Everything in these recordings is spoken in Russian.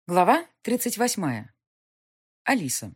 Глава 38. Алиса.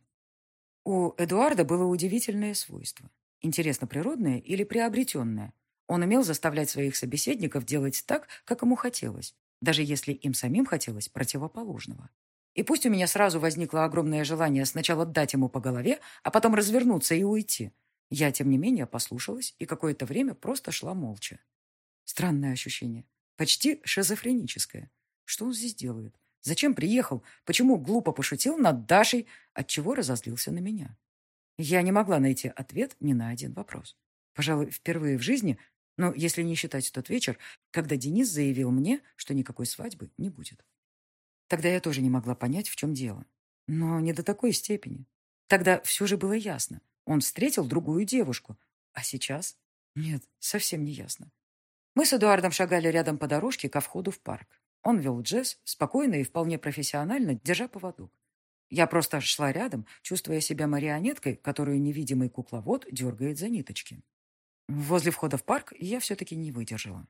У Эдуарда было удивительное свойство. Интересно, природное или приобретенное? Он умел заставлять своих собеседников делать так, как ему хотелось, даже если им самим хотелось противоположного. И пусть у меня сразу возникло огромное желание сначала дать ему по голове, а потом развернуться и уйти, я, тем не менее, послушалась и какое-то время просто шла молча. Странное ощущение. Почти шизофреническое. Что он здесь делает? Зачем приехал? Почему глупо пошутил над Дашей? Отчего разозлился на меня? Я не могла найти ответ ни на один вопрос. Пожалуй, впервые в жизни, но если не считать тот вечер, когда Денис заявил мне, что никакой свадьбы не будет. Тогда я тоже не могла понять, в чем дело. Но не до такой степени. Тогда все же было ясно. Он встретил другую девушку. А сейчас? Нет, совсем не ясно. Мы с Эдуардом шагали рядом по дорожке ко входу в парк. Он вел Джесс, спокойно и вполне профессионально, держа поводок. Я просто шла рядом, чувствуя себя марионеткой, которую невидимый кукловод дергает за ниточки. Возле входа в парк я все-таки не выдержала.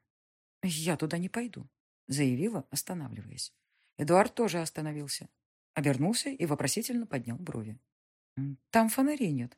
«Я туда не пойду», — заявила, останавливаясь. Эдуард тоже остановился. Обернулся и вопросительно поднял брови. «Там фонарей нет».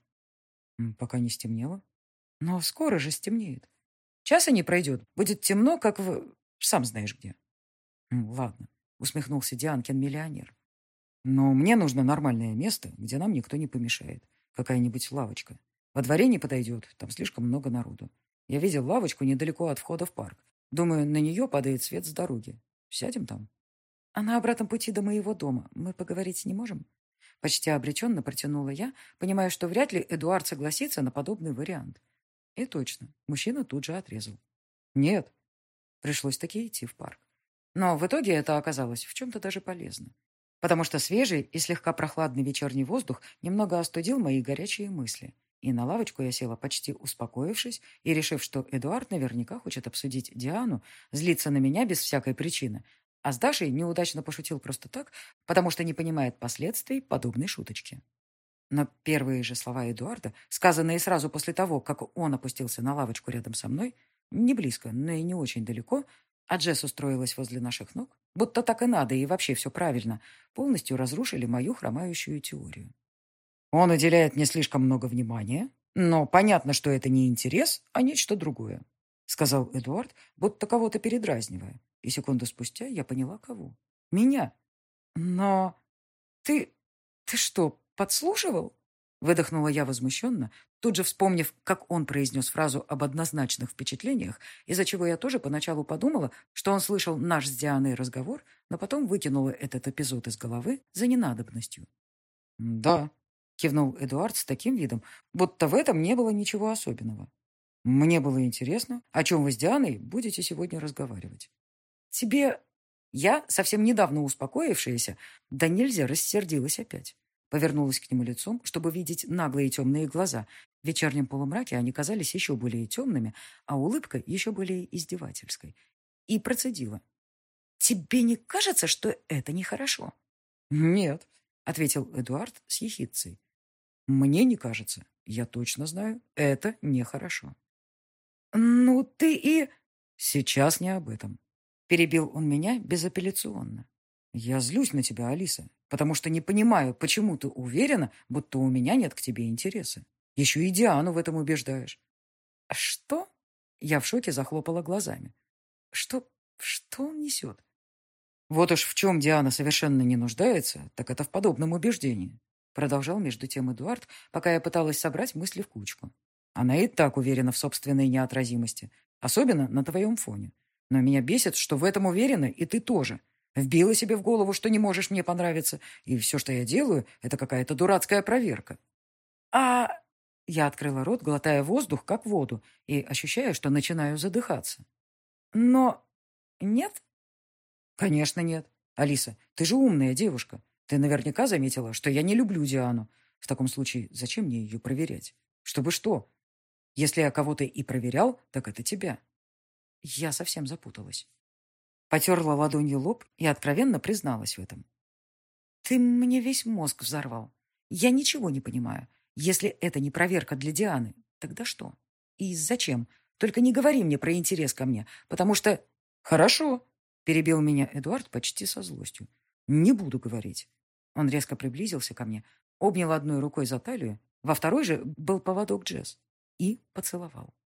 «Пока не стемнело». «Но скоро же стемнеет. Часа не пройдет. Будет темно, как в... Сам знаешь где». Ладно», — усмехнулся Дианкин-миллионер. «Но мне нужно нормальное место, где нам никто не помешает. Какая-нибудь лавочка. Во дворе не подойдет, там слишком много народу. Я видел лавочку недалеко от входа в парк. Думаю, на нее падает свет с дороги. Сядем там». «А на обратном пути до моего дома мы поговорить не можем?» Почти обреченно протянула я, понимая, что вряд ли Эдуард согласится на подобный вариант. И точно, мужчина тут же отрезал. «Нет». Пришлось таки идти в парк. Но в итоге это оказалось в чем-то даже полезно. Потому что свежий и слегка прохладный вечерний воздух немного остудил мои горячие мысли. И на лавочку я села почти успокоившись и решив, что Эдуард наверняка хочет обсудить Диану, злиться на меня без всякой причины, а с Дашей неудачно пошутил просто так, потому что не понимает последствий подобной шуточки. Но первые же слова Эдуарда, сказанные сразу после того, как он опустился на лавочку рядом со мной, не близко, но и не очень далеко, а Джесс устроилась возле наших ног, будто так и надо, и вообще все правильно, полностью разрушили мою хромающую теорию. Он уделяет мне слишком много внимания, но понятно, что это не интерес, а нечто другое, сказал Эдуард, будто кого-то передразнивая. И секунду спустя я поняла, кого. Меня. Но ты... ты что, подслушивал? Выдохнула я возмущенно, тут же вспомнив, как он произнес фразу об однозначных впечатлениях, из-за чего я тоже поначалу подумала, что он слышал наш с Дианой разговор, но потом выкинула этот эпизод из головы за ненадобностью. «Да», — кивнул Эдуард с таким видом, будто в этом не было ничего особенного. «Мне было интересно, о чем вы с Дианой будете сегодня разговаривать». «Тебе...» Я, совсем недавно успокоившаяся, да нельзя рассердилась опять. Повернулась к нему лицом, чтобы видеть наглые темные глаза. В вечернем полумраке они казались еще более темными, а улыбка еще более издевательской. И процедила. «Тебе не кажется, что это нехорошо?» «Нет», — ответил Эдуард с ехидцей. «Мне не кажется. Я точно знаю, это нехорошо». «Ну, ты и...» «Сейчас не об этом». Перебил он меня безапелляционно. «Я злюсь на тебя, Алиса, потому что не понимаю, почему ты уверена, будто у меня нет к тебе интереса. Еще и Диану в этом убеждаешь». «Что?» Я в шоке захлопала глазами. «Что... что он несет?» «Вот уж в чем Диана совершенно не нуждается, так это в подобном убеждении», продолжал между тем Эдуард, пока я пыталась собрать мысли в кучку. «Она и так уверена в собственной неотразимости, особенно на твоем фоне. Но меня бесит, что в этом уверена и ты тоже. Вбила себе в голову, что не можешь мне понравиться, и все, что я делаю, это какая-то дурацкая проверка». «А...» Я открыла рот, глотая воздух, как воду, и ощущая, что начинаю задыхаться. «Но... нет?» «Конечно нет. Алиса, ты же умная девушка. Ты наверняка заметила, что я не люблю Диану. В таком случае, зачем мне ее проверять? Чтобы что? Если я кого-то и проверял, так это тебя». Я совсем запуталась. Потерла ладонью лоб и откровенно призналась в этом. «Ты мне весь мозг взорвал. Я ничего не понимаю. Если это не проверка для Дианы, тогда что? И зачем? Только не говори мне про интерес ко мне, потому что...» «Хорошо», — перебил меня Эдуард почти со злостью. Не буду говорить. Он резко приблизился ко мне, обнял одной рукой за талию, во второй же был поводок Джесс и поцеловал.